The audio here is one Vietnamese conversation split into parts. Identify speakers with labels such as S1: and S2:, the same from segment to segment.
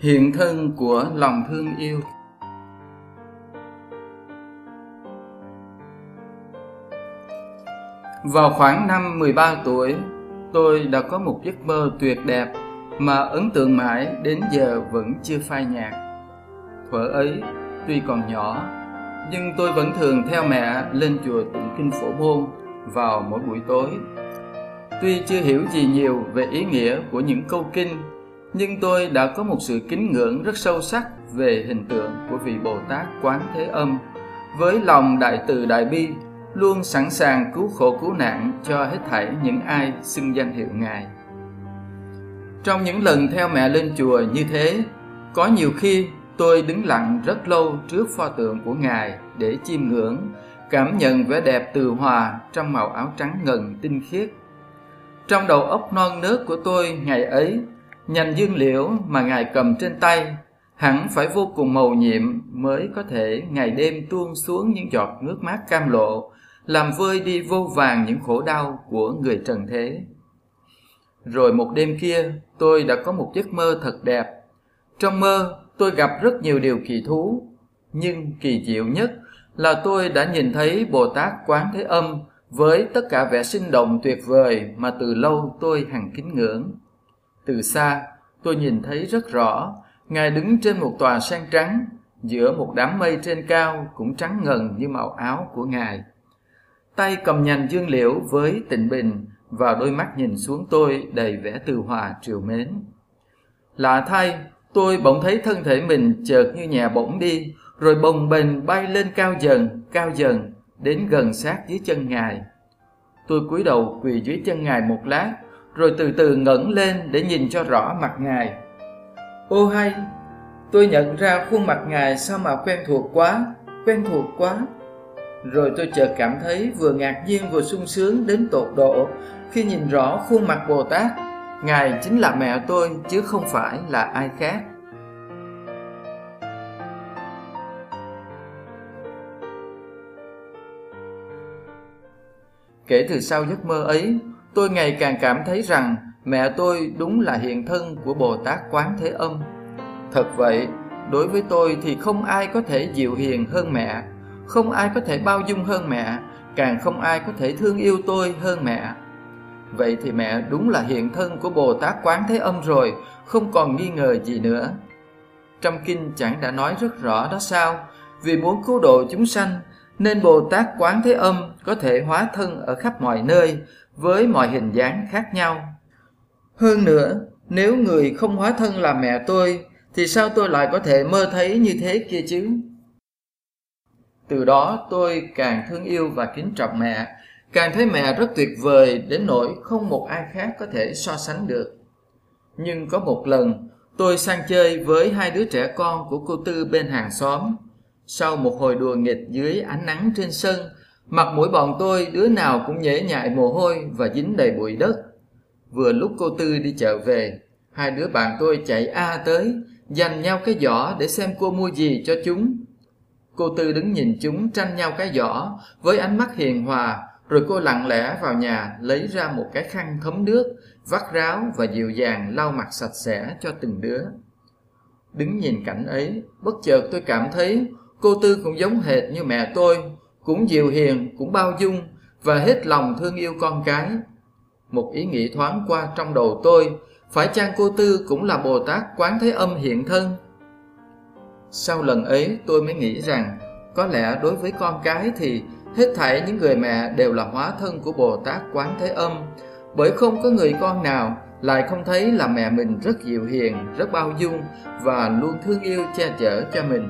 S1: Hiện thân của lòng thương yêu. Vào khoảng năm 13 tuổi, tôi đã có một giấc mơ tuyệt đẹp mà ấn tượng mãi đến giờ vẫn chưa phai nhạt. Thuở ấy, tuy còn nhỏ, nhưng tôi vẫn thường theo mẹ lên chùa tụng kinh Phổ Môn vào mỗi buổi tối. Tuy chưa hiểu gì nhiều về ý nghĩa của những câu kinh, nhưng tôi đã có một sự kính ngưỡng rất sâu sắc về hình tượng của vị Bồ Tát Quán Thế Âm, với lòng đại từ đại bi, luôn sẵn sàng cứu khổ cứu nạn cho hết thảy những ai xưng danh hiệu Ngài. Trong những lần theo mẹ lên chùa như thế, có nhiều khi tôi đứng lặng rất lâu trước pho tượng của Ngài để chiêm ngưỡng, cảm nhận vẻ đẹp từ hòa trong màu áo trắng ngần tinh khiết. Trong đầu óc non nớt của tôi ngày ấy, nhành dương liễu mà Ngài cầm trên tay hẳn phải vô cùng mầu nhiệm mới có thể ngày đêm tuôn xuống những giọt nước mắt cam lộ, làm vơi đi vô vàn những khổ đau của người trần thế. Rồi một đêm kia, tôi đã có một giấc mơ thật đẹp. Trong mơ, tôi gặp rất nhiều điều kỳ thú, nhưng kỳ diệu nhất là tôi đã nhìn thấy Bồ Tát Quán Thế Âm với tất cả vẻ sinh động tuyệt vời mà từ lâu tôi hằng kính ngưỡng. Từ xa, tôi nhìn thấy rất rõ, Ngài đứng trên một tòa sen trắng, giữa một đám mây trên cao cũng trắng ngần như màu áo của Ngài. Tay cầm nhành dương liễu với tịnh bình, và đôi mắt nhìn xuống tôi đầy vẻ từ hòa trìu mến. Lạ thay, tôi bỗng thấy thân thể mình chợt như nhẹ bổng đi, rồi bồng bềnh bay lên cao dần, đến gần sát dưới chân Ngài. Tôi cúi đầu quỳ dưới chân Ngài một lát, rồi từ từ ngẩng lên để nhìn cho rõ mặt Ngài. Ô hay, tôi nhận ra khuôn mặt Ngài sao mà quen thuộc quá. Rồi tôi chợt cảm thấy vừa ngạc nhiên vừa sung sướng đến tột độ khi nhìn rõ khuôn mặt Bồ Tát. Ngài chính là mẹ tôi chứ không phải là ai khác. Kể từ sau giấc mơ ấy, tôi ngày càng cảm thấy rằng mẹ tôi đúng là hiện thân của Bồ Tát Quán Thế Âm. Thật vậy, đối với tôi thì không ai có thể dịu hiền hơn mẹ, không ai có thể bao dung hơn mẹ, càng không ai có thể thương yêu tôi hơn mẹ. Vậy thì mẹ đúng là hiện thân của Bồ Tát Quán Thế Âm rồi, không còn nghi ngờ gì nữa. Trong kinh chẳng đã nói rất rõ đó sao? Vì muốn cứu độ chúng sanh, nên Bồ Tát Quán Thế Âm có thể hóa thân ở khắp mọi nơi, với mọi hình dáng khác nhau. Hơn nữa, nếu người không hóa thân là mẹ tôi, thì sao tôi lại có thể mơ thấy như thế kia chứ? Từ đó tôi càng thương yêu và kính trọng mẹ, càng thấy mẹ rất tuyệt vời đến nỗi không một ai khác có thể so sánh được. Nhưng có một lần, tôi sang chơi với hai đứa trẻ con của cô Tư bên hàng xóm. Sau một hồi đùa nghịch dưới ánh nắng trên sân, mặt mũi bọn tôi đứa nào cũng nhễ nhại mồ hôi và dính đầy bụi đất. Vừa lúc cô Tư đi chợ về, hai đứa bạn tôi chạy tới, giành nhau cái giỏ để xem cô mua gì cho chúng. Cô Tư đứng nhìn chúng tranh nhau cái giỏ với ánh mắt hiền hòa, rồi cô lặng lẽ vào nhà lấy ra một cái khăn thấm nước, vắt ráo và dịu dàng lau mặt sạch sẽ cho từng đứa. Đứng nhìn cảnh ấy, bất chợt tôi cảm thấy cô Tư cũng giống hệt như mẹ tôi, cũng dịu hiền, cũng bao dung và hết lòng thương yêu con cái. Một ý nghĩ thoáng qua trong đầu tôi, phải chăng cô Tư cũng là Bồ Tát Quán Thế Âm hiện thân? Sau lần ấy tôi mới nghĩ rằng, có lẽ đối với con cái thì hết thảy những người mẹ đều là hóa thân của Bồ Tát Quán Thế Âm, bởi không có người con nào lại không thấy là mẹ mình rất dịu hiền, rất bao dung và luôn thương yêu che chở cho mình.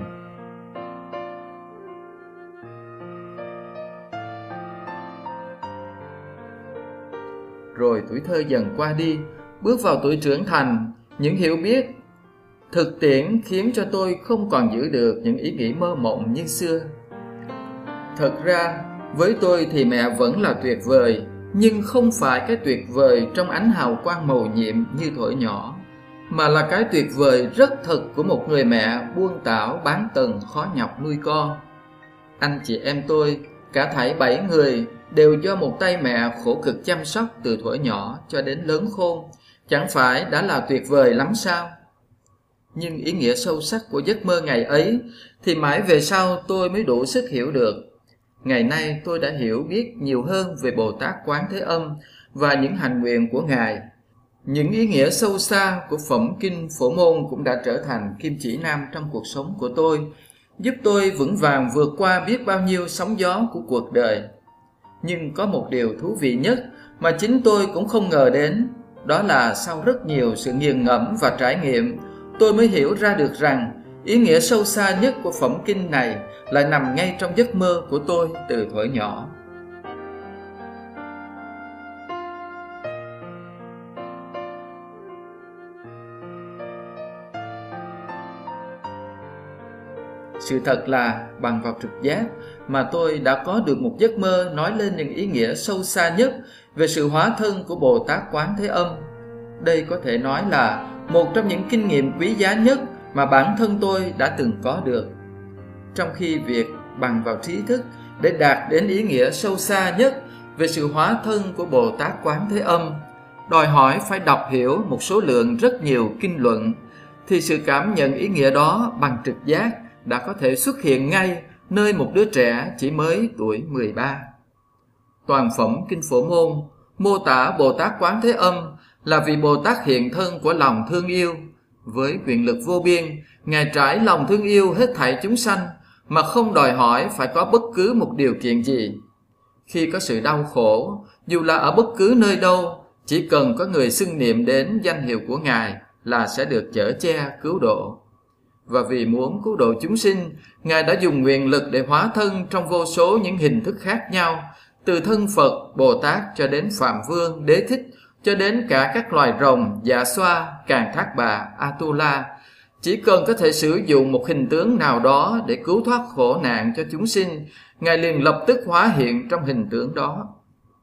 S1: Rồi tuổi thơ dần qua đi, bước vào tuổi trưởng thành, những hiểu biết, thực tiễn khiến cho tôi không còn giữ được những ý nghĩ mơ mộng như xưa. Thật ra, với tôi thì mẹ vẫn là tuyệt vời, nhưng không phải cái tuyệt vời trong ánh hào quang mầu nhiệm như thuở nhỏ, mà là cái tuyệt vời rất thật của một người mẹ buông tảo bán tần khó nhọc nuôi con. Anh chị em tôi, cả thảy 7 người, đều do một tay mẹ khổ cực chăm sóc từ thuở nhỏ cho đến lớn khôn, chẳng phải đã là tuyệt vời lắm sao? Nhưng ý nghĩa sâu sắc của giấc mơ ngày ấy thì mãi về sau tôi mới đủ sức hiểu được. Ngày nay tôi đã hiểu biết nhiều hơn về Bồ Tát Quán Thế Âm và những hành nguyện của Ngài. Những ý nghĩa sâu xa của phẩm kinh Phổ Môn cũng đã trở thành kim chỉ nam trong cuộc sống của tôi, giúp tôi vững vàng vượt qua biết bao nhiêu sóng gió của cuộc đời. Nhưng có một điều thú vị nhất mà chính tôi cũng không ngờ đến, đó là sau rất nhiều sự nghiền ngẫm và trải nghiệm, tôi mới hiểu ra được rằng ý nghĩa sâu xa nhất của phẩm kinh này lại nằm ngay trong giấc mơ của tôi từ thuở nhỏ. Sự thật là bằng vào trực giác mà tôi đã có được một giấc mơ nói lên những ý nghĩa sâu xa nhất về sự hóa thân của Bồ Tát Quán Thế Âm. Đây có thể nói là một trong những kinh nghiệm quý giá nhất mà bản thân tôi đã từng có được. Trong khi việc bằng vào trí thức để đạt đến ý nghĩa sâu xa nhất về sự hóa thân của Bồ Tát Quán Thế Âm đòi hỏi phải đọc hiểu một số lượng rất nhiều kinh luận, thì sự cảm nhận ý nghĩa đó bằng trực giác đã có thể xuất hiện ngay nơi một đứa trẻ chỉ mới tuổi 13. Toàn phẩm kinh Phổ Môn mô tả Bồ Tát Quán Thế Âm là vị Bồ Tát hiện thân của lòng thương yêu. Với quyền lực vô biên, Ngài trải lòng thương yêu hết thảy chúng sanh mà không đòi hỏi phải có bất cứ một điều kiện gì. Khi có sự đau khổ, dù là ở bất cứ nơi đâu, chỉ cần có người xưng niệm đến danh hiệu của Ngài là sẽ được chở che cứu độ. Và vì muốn cứu độ chúng sinh, Ngài đã dùng nguyện lực để hóa thân trong vô số những hình thức khác nhau, từ thân Phật, Bồ Tát cho đến Phạm Vương, Đế Thích, cho đến cả các loài rồng, Dạ Xoa, Càn Thác Bà, Atula. Chỉ cần có thể sử dụng một hình tướng nào đó để cứu thoát khổ nạn cho chúng sinh, Ngài liền lập tức hóa hiện trong hình tướng đó.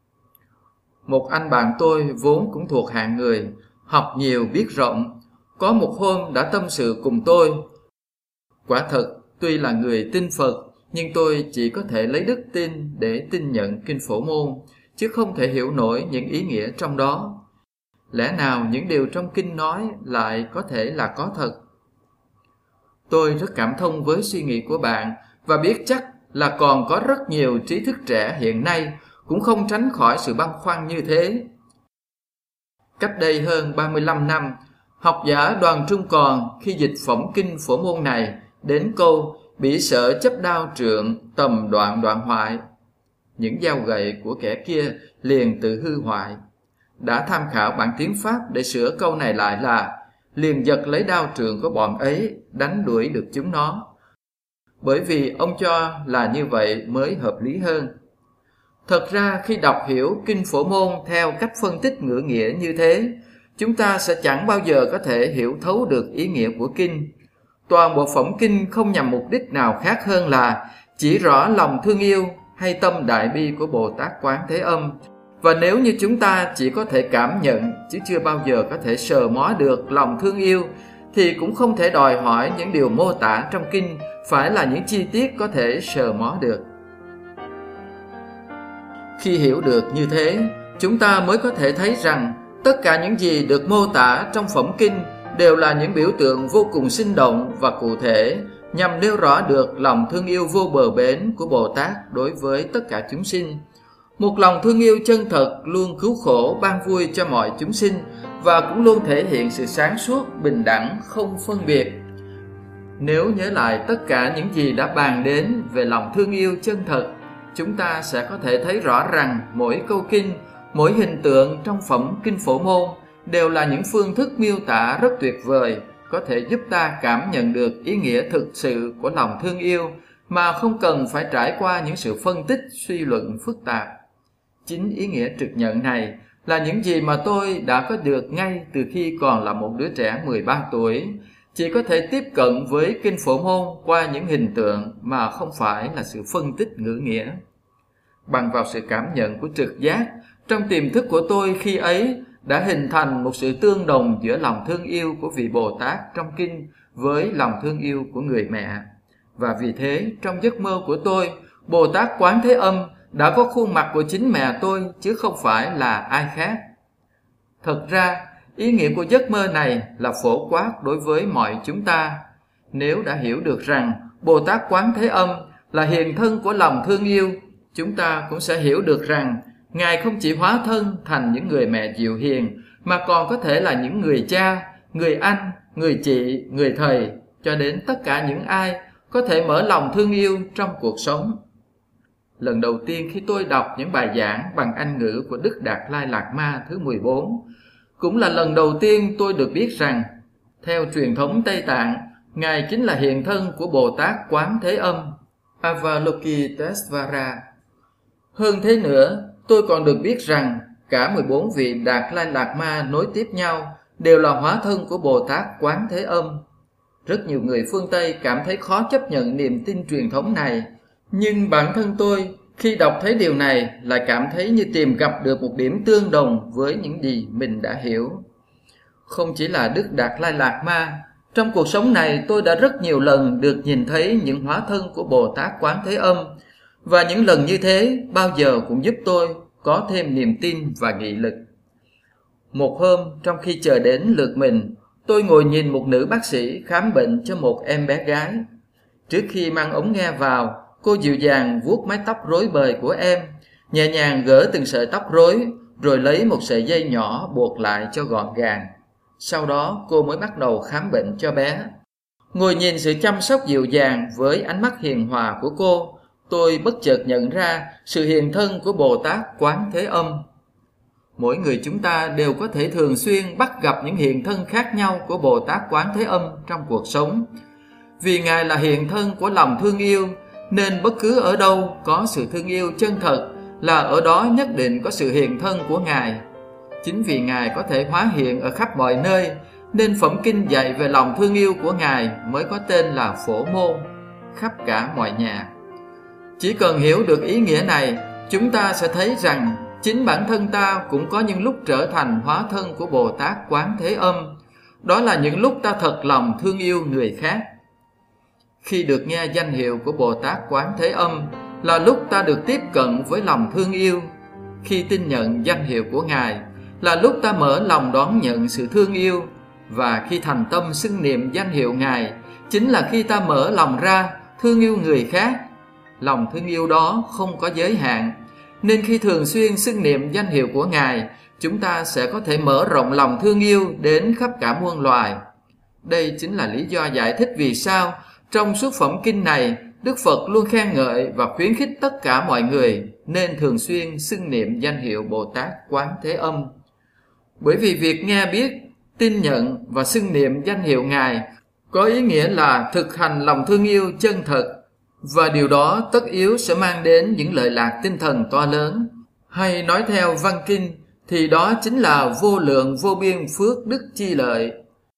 S1: Một anh bạn tôi vốn cũng thuộc hạng người học nhiều biết rộng, có một hôm đã tâm sự cùng tôi. Quả thật, tuy là người tin Phật, nhưng tôi chỉ có thể lấy đức tin để tin nhận kinh Phổ Môn, chứ không thể hiểu nổi những ý nghĩa trong đó. Lẽ nào những điều trong kinh nói lại có thể là có thật? Tôi rất cảm thông với suy nghĩ của bạn và biết chắc là còn có rất nhiều trí thức trẻ hiện nay cũng không tránh khỏi sự băn khoăn như thế. Cách đây hơn 35 năm, học giả Đoàn Trung Còn khi dịch phẩm kinh Phổ Môn này đến câu bỉ sợ chấp đao trượng tầm đoạn đoạn hoại, những dao gậy của kẻ kia liền tự hư hoại, đã tham khảo bản tiếng Pháp để sửa câu này lại là liền giật lấy đao trượng của bọn ấy đánh đuổi được chúng nó, bởi vì ông cho là như vậy mới hợp lý hơn. Thật ra khi đọc hiểu kinh Phổ Môn theo cách phân tích ngữ nghĩa như thế, chúng ta sẽ chẳng bao giờ có thể hiểu thấu được ý nghĩa của kinh. Toàn bộ phẩm kinh không nhằm mục đích nào khác hơn là chỉ rõ lòng thương yêu hay tâm đại bi của Bồ Tát Quán Thế Âm. Và nếu như chúng ta chỉ có thể cảm nhận chứ chưa bao giờ có thể sờ mó được lòng thương yêu, thì cũng không thể đòi hỏi những điều mô tả trong kinh phải là những chi tiết có thể sờ mó được. Khi hiểu được như thế, chúng ta mới có thể thấy rằng tất cả những gì được mô tả trong phẩm kinh đều là những biểu tượng vô cùng sinh động và cụ thể, nhằm nêu rõ được lòng thương yêu vô bờ bến của Bồ Tát đối với tất cả chúng sinh. Một lòng thương yêu chân thật luôn cứu khổ ban vui cho mọi chúng sinh và cũng luôn thể hiện sự sáng suốt, bình đẳng, không phân biệt. Nếu nhớ lại tất cả những gì đã bàn đến về lòng thương yêu chân thật, chúng ta sẽ có thể thấy rõ rằng mỗi câu kinh, mỗi hình tượng trong phẩm kinh Phổ Môn đều là những phương thức miêu tả rất tuyệt vời, có thể giúp ta cảm nhận được ý nghĩa thực sự của lòng thương yêu mà không cần phải trải qua những sự phân tích, suy luận phức tạp. Chính ý nghĩa trực nhận này là những gì mà tôi đã có được ngay từ khi còn là một đứa trẻ 13 tuổi, chỉ có thể tiếp cận với kinh Phổ Môn qua những hình tượng mà không phải là sự phân tích ngữ nghĩa. Bằng vào sự cảm nhận của trực giác, trong tiềm thức của tôi khi ấy đã hình thành một sự tương đồng giữa lòng thương yêu của vị Bồ Tát trong kinh với lòng thương yêu của người mẹ. Và vì thế, trong giấc mơ của tôi, Bồ Tát Quán Thế Âm đã có khuôn mặt của chính mẹ tôi chứ không phải là ai khác. Thật ra, Ý nghĩa của giấc mơ này là phổ quát đối với mọi chúng ta. Nếu đã hiểu được rằng Bồ Tát Quán Thế Âm là hiện thân của lòng thương yêu, chúng ta cũng sẽ hiểu được rằng Ngài không chỉ hóa thân thành những người mẹ dịu hiền, mà còn có thể là những người cha, người anh, người chị, người thầy, cho đến tất cả những ai có thể mở lòng thương yêu trong cuộc sống. Lần đầu tiên khi tôi đọc những bài giảng bằng Anh ngữ của Đức Đạt Lai Lạt Ma thứ 14, cũng là lần đầu tiên tôi được biết rằng, theo truyền thống Tây Tạng, Ngài chính là hiện thân của Bồ Tát Quán Thế Âm, Avalokitesvara. Hơn thế nữa, tôi còn được biết rằng cả 14 vị Đạt Lai Lạt Ma nối tiếp nhau đều là hóa thân của Bồ Tát Quán Thế Âm. Rất nhiều người phương Tây cảm thấy khó chấp nhận niềm tin truyền thống này, nhưng bản thân tôi khi đọc thấy điều này lại cảm thấy như tìm gặp được một điểm tương đồng với những gì mình đã hiểu. Không chỉ là Đức Đạt Lai Lạt Ma, trong cuộc sống này tôi đã rất nhiều lần được nhìn thấy những hóa thân của Bồ Tát Quán Thế Âm, và những lần như thế bao giờ cũng giúp tôi có thêm niềm tin và nghị lực. Một hôm, trong khi chờ đến lượt mình, tôi ngồi nhìn một nữ bác sĩ khám bệnh cho một em bé gái. Trước khi mang ống nghe vào, cô dịu dàng vuốt mái tóc rối bời của em, nhẹ nhàng gỡ từng sợi tóc rối, rồi lấy một sợi dây nhỏ buộc lại cho gọn gàng. Sau đó cô mới bắt đầu khám bệnh cho bé. Ngồi nhìn sự chăm sóc dịu dàng với ánh mắt hiền hòa của cô, tôi bất chợt nhận ra sự hiện thân của Bồ Tát Quán Thế Âm. Mỗi người chúng ta đều có thể thường xuyên bắt gặp những hiện thân khác nhau của Bồ Tát Quán Thế Âm trong cuộc sống. Vì Ngài là hiện thân của lòng thương yêu, nên bất cứ ở đâu có sự thương yêu chân thật là ở đó nhất định có sự hiện thân của Ngài. Chính vì Ngài có thể hóa hiện ở khắp mọi nơi, nên phẩm kinh dạy về lòng thương yêu của Ngài mới có tên là Phổ Môn, khắp cả mọi nhà. Chỉ cần hiểu được ý nghĩa này, chúng ta sẽ thấy rằng chính bản thân ta cũng có những lúc trở thành hóa thân của Bồ Tát Quán Thế Âm. Đó là những lúc ta thật lòng thương yêu người khác. Khi được nghe danh hiệu của Bồ Tát Quán Thế Âm là lúc ta được tiếp cận với lòng thương yêu. Khi tin nhận danh hiệu của Ngài là lúc ta mở lòng đón nhận sự thương yêu. Và khi thành tâm xưng niệm danh hiệu Ngài chính là khi ta mở lòng ra thương yêu người khác. Lòng thương yêu đó không có giới hạn, nên khi thường xuyên xưng niệm danh hiệu của Ngài, chúng ta sẽ có thể mở rộng lòng thương yêu đến khắp cả muôn loài. Đây chính là lý do giải thích vì sao trong suốt phẩm kinh này, Đức Phật luôn khen ngợi và khuyến khích tất cả mọi người nên thường xuyên xưng niệm danh hiệu Bồ Tát Quán Thế Âm. Bởi vì việc nghe biết, tin nhận và xưng niệm danh hiệu Ngài có ý nghĩa là thực hành lòng thương yêu chân thật, và điều đó tất yếu sẽ mang đến những lợi lạc tinh thần to lớn. Hay nói theo văn kinh thì đó chính là vô lượng vô biên phước đức chi lợi.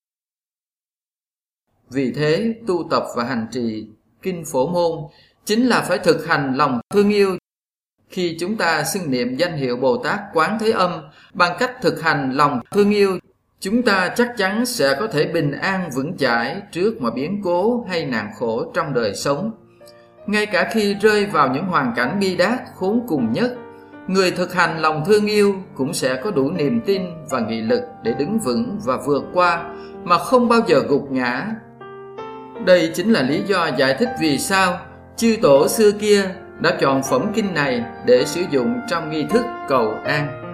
S1: Vì thế, tu tập và hành trì kinh Phổ Môn chính là phải thực hành lòng thương yêu. Khi chúng ta xưng niệm danh hiệu Bồ Tát Quán Thế Âm bằng cách thực hành lòng thương yêu, chúng ta chắc chắn sẽ có thể bình an vững chãi trước mọi biến cố hay nạn khổ trong đời sống. Ngay cả khi rơi vào những hoàn cảnh bi đát khốn cùng nhất, người thực hành lòng thương yêu cũng sẽ có đủ niềm tin và nghị lực để đứng vững và vượt qua mà không bao giờ gục ngã. Đây chính là lý do giải thích vì sao chư tổ xưa kia đã chọn phẩm kinh này để sử dụng trong nghi thức cầu an.